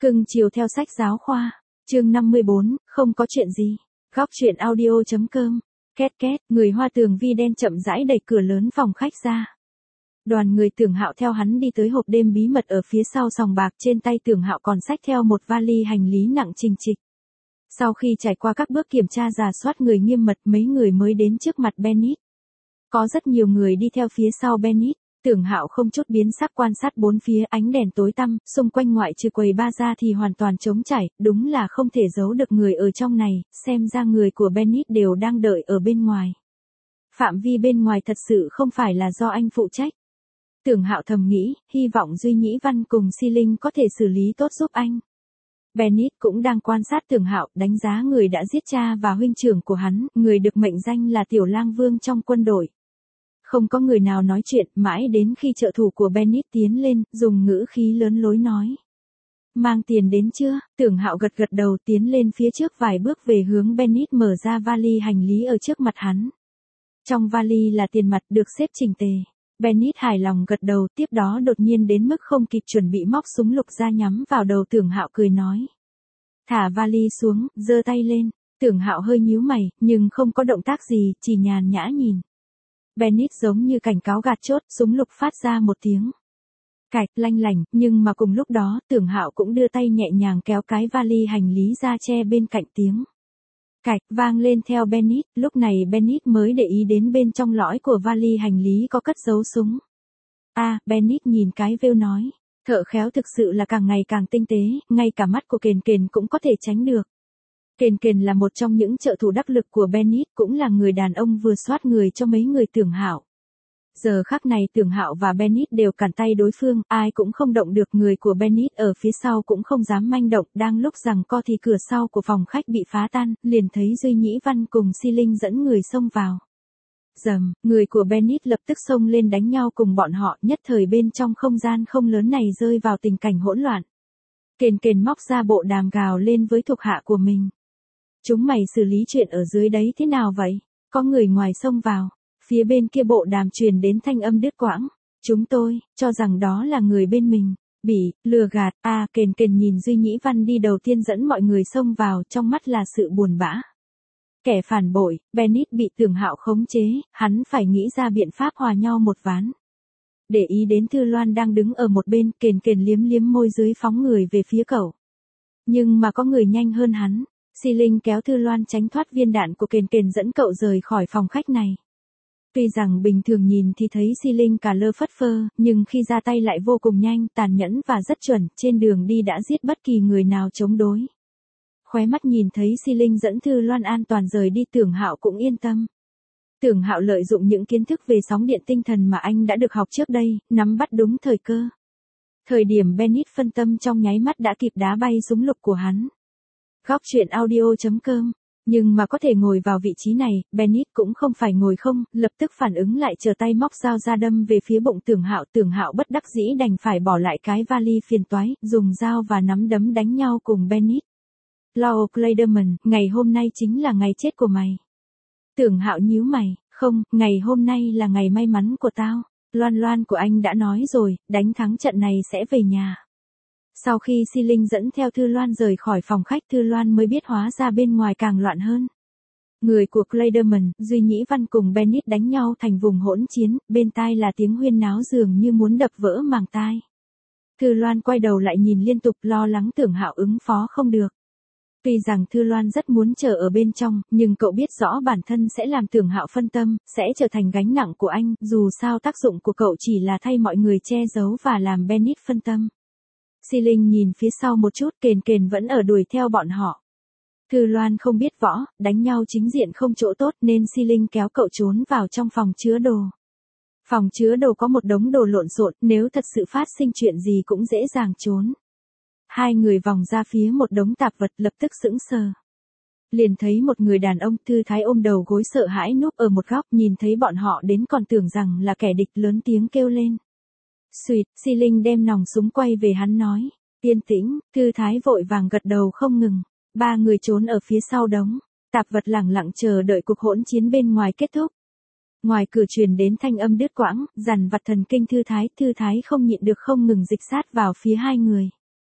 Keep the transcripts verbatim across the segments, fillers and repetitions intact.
Cưng chiều theo sách giáo khoa. Chương năm mươi bốn, không có chuyện gì. Góc truyện audio.com. Két két, người Hoa Tường Vi đen chậm rãi đẩy cửa lớn phòng khách ra. Đoàn người Tưởng Hạo theo hắn đi tới hộp đêm bí mật ở phía sau sòng bạc, trên tay Tưởng Hạo còn xách theo một vali hành lý nặng trình trịch. Sau khi trải qua các bước kiểm tra rà soát người nghiêm mật, mấy người mới đến trước mặt Bennett. Có rất nhiều người đi theo phía sau Bennett. Tưởng Hạo không chút biến sắc quan sát bốn phía, ánh đèn tối tăm, xung quanh ngoại trừ quầy bar ra thì hoàn toàn trống trải, đúng là không thể giấu được người ở trong này, xem ra người của Bennett đều đang đợi ở bên ngoài. Phạm vi bên ngoài thật sự không phải là do anh phụ trách. Tưởng Hạo thầm nghĩ, hy vọng Duy Nhĩ Văn cùng Si Linh có thể xử lý tốt giúp anh. Bennett cũng đang quan sát Tưởng Hạo, đánh giá người đã giết cha và huynh trưởng của hắn, người được mệnh danh là Tiểu Lang Vương trong quân đội. Không có người nào nói chuyện, mãi đến khi trợ thủ của Bennett tiến lên, dùng ngữ khí lớn lối nói. Mang tiền đến chưa? Tưởng Hạo gật gật đầu, tiến lên phía trước vài bước về hướng Bennett, mở ra vali hành lý ở trước mặt hắn. Trong vali là tiền mặt được xếp chỉnh tề. Bennett hài lòng gật đầu, tiếp đó đột nhiên đến mức không kịp chuẩn bị móc súng lục ra nhắm vào đầu Tưởng Hạo, cười nói. Thả vali xuống, giơ tay lên. Tưởng Hạo hơi nhíu mày, nhưng không có động tác gì, chỉ nhàn nhã nhìn. Bennett giống như cảnh cáo gạt chốt, súng lục phát ra một tiếng cạch lanh lảnh, nhưng mà cùng lúc đó, Tưởng Hạo cũng đưa tay nhẹ nhàng kéo cái vali hành lý ra che bên cạnh, tiếng cạch vang lên theo Bennett, lúc này Bennett mới để ý đến bên trong lõi của vali hành lý có cất giấu súng. A, à, Bennett nhìn cái vêu nói, thợ khéo thực sự là càng ngày càng tinh tế, ngay cả mắt của Kền Kền cũng có thể tránh được. Kền Kền là một trong những trợ thủ đắc lực của Bennett, cũng là người đàn ông vừa soát người cho mấy người Tưởng Hạo. Giờ khắc này Tưởng Hạo và Bennett đều cản tay đối phương, ai cũng không động được, người của Bennett ở phía sau cũng không dám manh động, đang lúc giằng co thì cửa sau của phòng khách bị phá tan, liền thấy Duy Nhĩ Văn cùng Si Linh dẫn người xông vào. Dầm, người của Bennett lập tức xông lên đánh nhau cùng bọn họ, nhất thời bên trong không gian không lớn này rơi vào tình cảnh hỗn loạn. Kền Kền móc ra bộ đàm gào lên với thuộc hạ của mình. Chúng mày xử lý chuyện ở dưới đấy thế nào vậy? Có người ngoài xông vào. Phía bên kia bộ đàm truyền đến thanh âm đứt quãng. Chúng tôi, cho rằng đó là người bên mình. Bị, lừa gạt, a à, Kền Kền nhìn Duy Nhĩ Văn đi đầu tiên dẫn mọi người xông vào, trong mắt là sự buồn bã. Kẻ phản bội, Bennett bị Tưởng Hạo khống chế, hắn phải nghĩ ra biện pháp hòa nhau một ván. Để ý đến Thư Loan đang đứng ở một bên, Kền Kền liếm liếm môi dưới phóng người về phía cậu. Nhưng mà có người nhanh hơn hắn. Si Linh kéo Thư Loan tránh thoát viên đạn của Kền Kền, dẫn cậu rời khỏi phòng khách này. Tuy rằng bình thường nhìn thì thấy Si Linh cả lơ phất phơ, nhưng khi ra tay lại vô cùng nhanh, tàn nhẫn và rất chuẩn, trên đường đi đã giết bất kỳ người nào chống đối. Khóe mắt nhìn thấy Si Linh dẫn Thư Loan an toàn rời đi, Tưởng Hạo cũng yên tâm. Tưởng Hạo lợi dụng những kiến thức về sóng điện tinh thần mà anh đã được học trước đây, nắm bắt đúng thời cơ. Thời điểm Bennett phân tâm trong nháy mắt đã kịp đá bay súng lục của hắn. Góc truyện audio.com. Nhưng mà có thể ngồi vào vị trí này, Bennett cũng không phải ngồi không, lập tức phản ứng lại, chờ tay móc dao ra đâm về phía bụng Tưởng Hạo. Tưởng Hạo bất đắc dĩ đành phải bỏ lại cái vali phiền toái, dùng dao và nắm đấm đánh nhau cùng Bennett. Lord Clayderman, ngày hôm nay chính là ngày chết của mày. Tưởng Hạo nhíu mày, không, ngày hôm nay là ngày may mắn của tao. Loan Loan của anh đã nói rồi, đánh thắng trận này sẽ về nhà. Sau khi Si Linh dẫn theo Thư Loan rời khỏi phòng khách, Thư Loan mới biết hóa ra bên ngoài càng loạn hơn. Người của Clayderman, Duy Nhĩ Văn cùng Bennett đánh nhau thành vùng hỗn chiến, bên tai là tiếng huyên náo dường như muốn đập vỡ màng tai. Thư Loan quay đầu lại nhìn liên tục, lo lắng Tưởng Hạo ứng phó không được. Tuy rằng Thư Loan rất muốn chờ ở bên trong, nhưng cậu biết rõ bản thân sẽ làm Tưởng Hạo phân tâm, sẽ trở thành gánh nặng của anh, dù sao tác dụng của cậu chỉ là thay mọi người che giấu và làm Bennett phân tâm. Si Linh nhìn phía sau một chút, Kền Kền vẫn ở đuổi theo bọn họ. Thư Loan không biết võ, đánh nhau chính diện không chỗ tốt nên Si Linh kéo cậu trốn vào trong phòng chứa đồ. Phòng chứa đồ có một đống đồ lộn xộn, nếu thật sự phát sinh chuyện gì cũng dễ dàng trốn. Hai người vòng ra phía một đống tạp vật, lập tức sững sờ. Liền thấy một người đàn ông thư thái ôm đầu gối sợ hãi núp ở một góc, nhìn thấy bọn họ đến còn tưởng rằng là kẻ địch, lớn tiếng kêu lên. Xuyệt, Si Linh đem nòng súng quay về hắn nói. Yên tĩnh, thư thái vội vàng gật đầu không ngừng. Ba người trốn ở phía sau đống tạp vật, lẳng lặng chờ đợi cuộc hỗn chiến bên ngoài kết thúc. Ngoài cửa truyền đến thanh âm đứt quãng, dằn vặt thần kinh thư thái, thư thái không nhịn được không ngừng dịch sát vào phía hai người.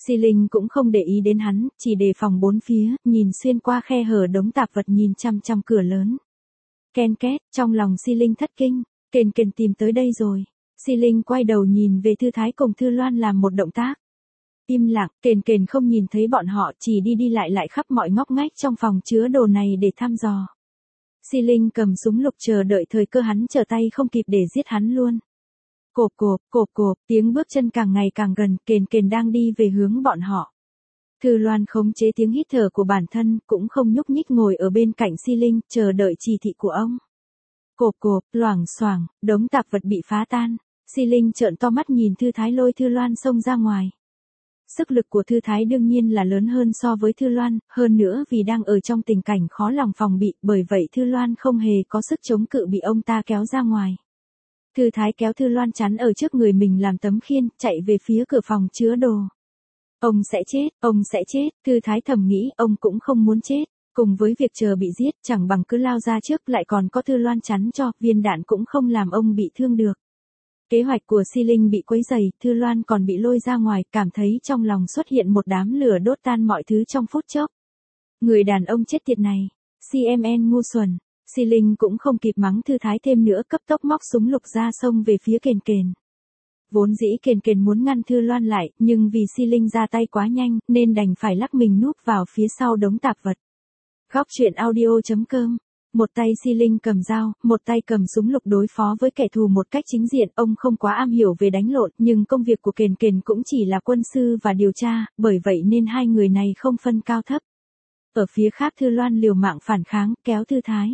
Si Linh cũng không để ý đến hắn, chỉ đề phòng bốn phía, nhìn xuyên qua khe hở đống tạp vật nhìn chăm chăm cửa lớn. Ken két, trong lòng Si Linh thất kinh, Kền Kền tìm tới đây rồi. Si Linh quay đầu nhìn về Thư Thái cùng Thư Loan làm một động tác. Im lặng, Kền Kền không nhìn thấy bọn họ, chỉ đi đi lại lại khắp mọi ngóc ngách trong phòng chứa đồ này để thăm dò. Si Linh cầm súng lục chờ đợi thời cơ hắn trở tay không kịp để giết hắn luôn. Cộp cộp, cộp cộp, tiếng bước chân càng ngày càng gần, Kền Kền đang đi về hướng bọn họ. Thư Loan khống chế tiếng hít thở của bản thân, cũng không nhúc nhích ngồi ở bên cạnh Si Linh, chờ đợi chỉ thị của ông. Cộp cộp, loảng xoảng, đống tạp vật bị phá tan. Si Linh trợn to mắt nhìn Thư Thái lôi Thư Loan xông ra ngoài. Sức lực của Thư Thái đương nhiên là lớn hơn so với Thư Loan, hơn nữa vì đang ở trong tình cảnh khó lòng phòng bị, bởi vậy Thư Loan không hề có sức chống cự bị ông ta kéo ra ngoài. Thư Thái kéo Thư Loan chắn ở trước người mình làm tấm khiên, chạy về phía cửa phòng chứa đồ. Ông sẽ chết, ông sẽ chết, Thư Thái thầm nghĩ, ông cũng không muốn chết. Cùng với việc chờ bị giết, chẳng bằng cứ lao ra trước, lại còn có Thư Loan chắn cho, viên đạn cũng không làm ông bị thương được. Kế hoạch của Si Linh bị quấy rầy, Thư Loan còn bị lôi ra ngoài, cảm thấy trong lòng xuất hiện một đám lửa đốt tan mọi thứ trong phút chốc. Người đàn ông chết tiệt này, xê em en ngu xuẩn. Si Linh cũng không kịp mắng Thư Thái thêm nữa, cấp tốc móc súng lục ra xông về phía Kền Kền. Vốn dĩ Kền Kền muốn ngăn Thư Loan lại, nhưng vì Si Linh ra tay quá nhanh, nên đành phải lắc mình núp vào phía sau đống tạp vật. Góc truyện audio chấm com. Một tay Si Linh cầm dao, một tay cầm súng lục đối phó với kẻ thù một cách chính diện. Ông không quá am hiểu về đánh lộn, nhưng công việc của Kền Kền cũng chỉ là quân sư và điều tra, bởi vậy nên hai người này không phân cao thấp. Ở phía khác Thư Loan liều mạng phản kháng, kéo Thư Thái.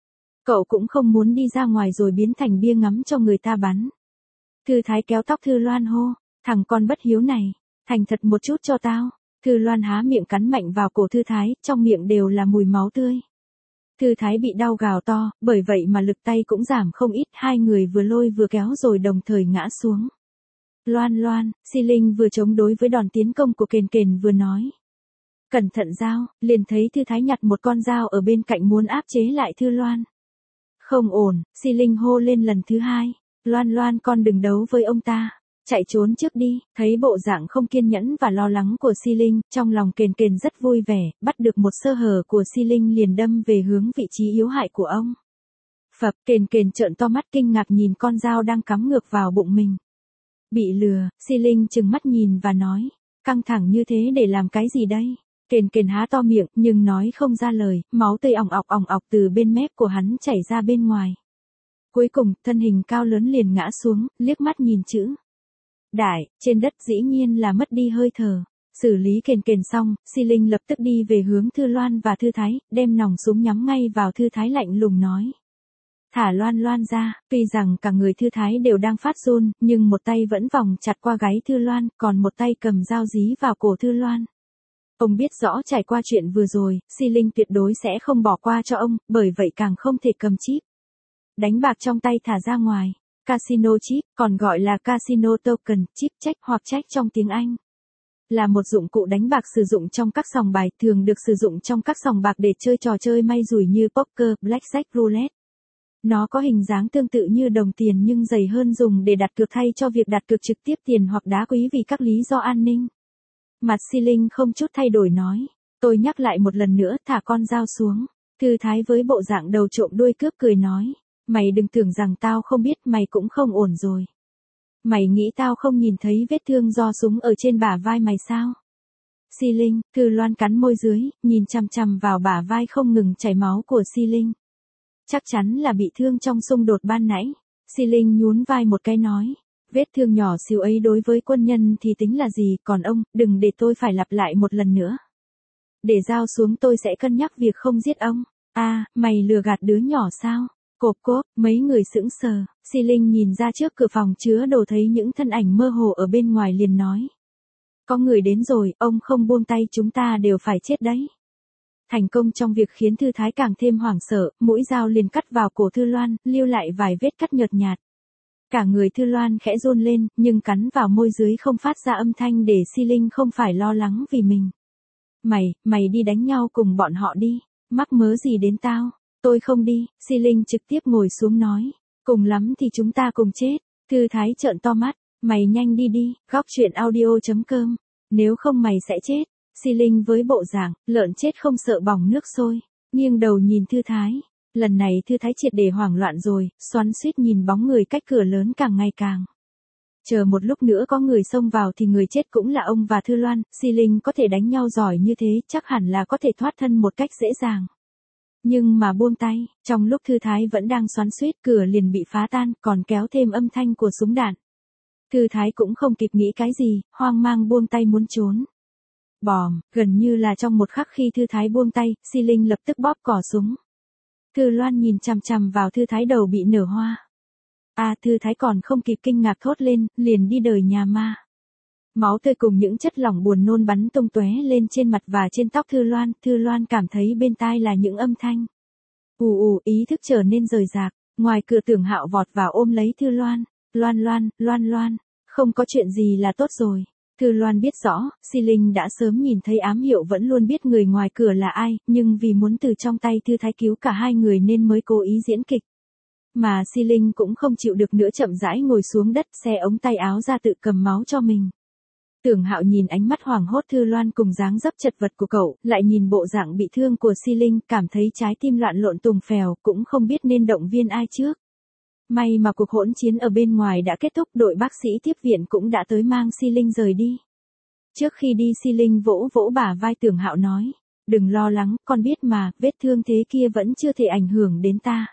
Cậu cũng không muốn đi ra ngoài rồi biến thành bia ngắm cho người ta bắn. Thư Thái kéo tóc Thư Loan hô, thằng con bất hiếu này, thành thật một chút cho tao. Thư Loan há miệng cắn mạnh vào cổ Thư Thái, trong miệng đều là mùi máu tươi. Thư Thái bị đau gào to, bởi vậy mà lực tay cũng giảm không ít, hai người vừa lôi vừa kéo rồi đồng thời ngã xuống. Loan Loan, Si Linh vừa chống đối với đòn tiến công của Kền Kền vừa nói. Cẩn thận dao, liền thấy Thư Thái nhặt một con dao ở bên cạnh muốn áp chế lại Thư Loan. Không ổn, Si Linh hô lên lần thứ hai. Loan Loan con đừng đấu với ông ta. Chạy trốn trước đi, thấy bộ dạng không kiên nhẫn và lo lắng của Si Linh, trong lòng Kền Kền rất vui vẻ, bắt được một sơ hở của Si Linh liền đâm về hướng vị trí yếu hại của ông. Phập, Kền Kền trợn to mắt kinh ngạc nhìn con dao đang cắm ngược vào bụng mình. Bị lừa, Si Linh trừng mắt nhìn và nói, căng thẳng như thế để làm cái gì đây? Kền Kền há to miệng, nhưng nói không ra lời, máu tươi ỏng ọc ỏng ọc từ bên mép của hắn chảy ra bên ngoài. Cuối cùng, thân hình cao lớn liền ngã xuống, liếc mắt nhìn chữ đại, trên đất dĩ nhiên là mất đi hơi thở. Xử lý Kền Kền xong, Si Linh lập tức đi về hướng Thư Loan và Thư Thái, đem nòng súng nhắm ngay vào Thư Thái lạnh lùng nói. Thả Loan Loan ra, tuy rằng cả người Thư Thái đều đang phát run, nhưng một tay vẫn vòng chặt qua gáy Thư Loan, còn một tay cầm dao dí vào cổ Thư Loan. Ông biết rõ trải qua chuyện vừa rồi, Si Linh tuyệt đối sẽ không bỏ qua cho ông, bởi vậy càng không thể cầm chip đánh bạc trong tay thả ra ngoài. Casino chip, còn gọi là casino token, chip check hoặc check trong tiếng Anh, là một dụng cụ đánh bạc sử dụng trong các sòng bài, thường được sử dụng trong các sòng bạc để chơi trò chơi may rủi như poker, blackjack, roulette. Nó có hình dáng tương tự như đồng tiền nhưng dày hơn, dùng để đặt cược thay cho việc đặt cược trực tiếp tiền hoặc đá quý vì các lý do an ninh. Mặt Si Linh không chút thay đổi nói, tôi nhắc lại một lần nữa, thả con dao xuống. Thư Thái với bộ dạng đầu trộm đuôi cướp cười nói, mày đừng tưởng rằng tao không biết, mày cũng không ổn rồi. Mày nghĩ tao không nhìn thấy vết thương do súng ở trên bả vai mày sao? Si Linh, Thư Loan cắn môi dưới, nhìn chằm chằm vào bả vai không ngừng chảy máu của Si Linh. Chắc chắn là bị thương trong xung đột ban nãy. Si Linh nhún vai một cái nói, vết thương nhỏ xíu ấy đối với quân nhân thì tính là gì, còn ông, đừng để tôi phải lặp lại một lần nữa. Để dao xuống tôi sẽ cân nhắc việc không giết ông. A, à, mày lừa gạt đứa nhỏ sao? Cộp cốp, mấy người sững sờ. Si Linh nhìn ra trước cửa phòng chứa đồ thấy những thân ảnh mơ hồ ở bên ngoài liền nói. Có người đến rồi, ông không buông tay chúng ta đều phải chết đấy. Thành công trong việc khiến Thư Thái càng thêm hoảng sợ, mũi dao liền cắt vào cổ Thư Loan, lưu lại vài vết cắt nhợt nhạt. Cả người Thư Loan khẽ run lên, nhưng cắn vào môi dưới không phát ra âm thanh để Si Linh không phải lo lắng vì mình. Mày, mày đi đánh nhau cùng bọn họ đi, mắc mớ gì đến tao, tôi không đi. Si Linh trực tiếp ngồi xuống nói, cùng lắm thì chúng ta cùng chết. Thư Thái trợn to mắt, mày nhanh đi đi. Góc truyện audio chấm com Nếu không mày sẽ chết. Si Linh với bộ dạng, lợn chết không sợ bỏng nước sôi. Nghiêng đầu nhìn Thư Thái. Lần này Thư Thái triệt để hoảng loạn rồi, xoắn xuýt nhìn bóng người cách cửa lớn càng ngày càng. Chờ một lúc nữa có người xông vào thì người chết cũng là ông và Thư Loan, Si Linh có thể đánh nhau giỏi như thế chắc hẳn là có thể thoát thân một cách dễ dàng. Nhưng mà buông tay, trong lúc Thư Thái vẫn đang xoắn xuýt cửa liền bị phá tan còn kéo thêm âm thanh của súng đạn. Thư Thái cũng không kịp nghĩ cái gì, hoang mang buông tay muốn trốn. Bòm, gần như là trong một khắc khi Thư Thái buông tay, Si Linh lập tức bóp cò súng. Thư Loan nhìn chằm chằm vào Thư Thái đầu bị nở hoa. À Thư Thái còn không kịp kinh ngạc thốt lên, liền đi đời nhà ma. Máu tươi cùng những chất lỏng buồn nôn bắn tung tóe lên trên mặt và trên tóc Thư Loan, Thư Loan cảm thấy bên tai là những âm thanh. Ù ù, ý thức trở nên rời rạc, ngoài cửa Tưởng Hạo vọt vào ôm lấy Thư Loan, Loan Loan, Loan Loan, không có chuyện gì là tốt rồi. Thư Loan biết rõ, Si Linh đã sớm nhìn thấy ám hiệu vẫn luôn biết người ngoài cửa là ai, nhưng vì muốn từ trong tay Thư Thái cứu cả hai người nên mới cố ý diễn kịch. Mà Si Linh cũng không chịu được nữa chậm rãi ngồi xuống đất xe ống tay áo ra tự cầm máu cho mình. Tưởng Hạo nhìn ánh mắt hoảng hốt Thư Loan cùng dáng dấp chật vật của cậu, lại nhìn bộ dạng bị thương của Si Linh, cảm thấy trái tim loạn lộn tùng phèo, cũng không biết nên động viên ai trước. May mà cuộc hỗn chiến ở bên ngoài đã kết thúc, đội bác sĩ tiếp viện cũng đã tới mang Si Linh rời đi. Trước khi đi Si Linh vỗ vỗ bả vai Tưởng Hạo nói, đừng lo lắng, con biết mà, vết thương thế kia vẫn chưa thể ảnh hưởng đến ta.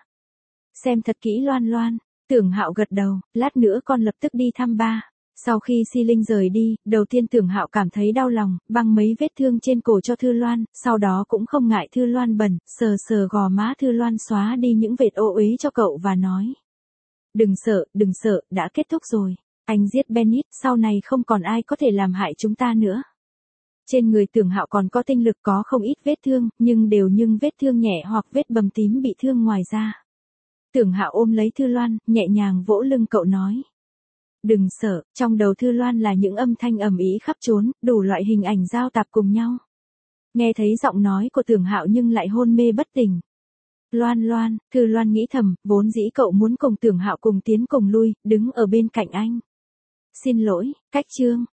Xem thật kỹ Loan Loan. Tưởng Hạo gật đầu, lát nữa con lập tức đi thăm ba. Sau khi Si Linh rời đi, đầu tiên Tưởng Hạo cảm thấy đau lòng, băng mấy vết thương trên cổ cho Thư Loan, sau đó cũng không ngại Thư Loan bẩn, sờ sờ gò má Thư Loan xóa đi những vệt ô uế cho cậu và nói. Đừng sợ, đừng sợ, đã kết thúc rồi. Anh giết Bennett, sau này không còn ai có thể làm hại chúng ta nữa. Trên người Tưởng Hạo còn có tinh lực, có không ít vết thương, nhưng đều nhưng vết thương nhẹ hoặc vết bầm tím bị thương ngoài da. Tưởng Hạo ôm lấy Thư Loan, nhẹ nhàng vỗ lưng cậu nói. Đừng sợ, trong đầu Thư Loan là những âm thanh ầm ĩ khắp trốn, đủ loại hình ảnh giao tạp cùng nhau. Nghe thấy giọng nói của Tưởng Hạo nhưng lại hôn mê bất tỉnh. Loan Loan, Thư Loan nghĩ thầm, vốn dĩ cậu muốn cùng Tưởng Hạo cùng tiến cùng lui, đứng ở bên cạnh anh. Xin lỗi, cách chương.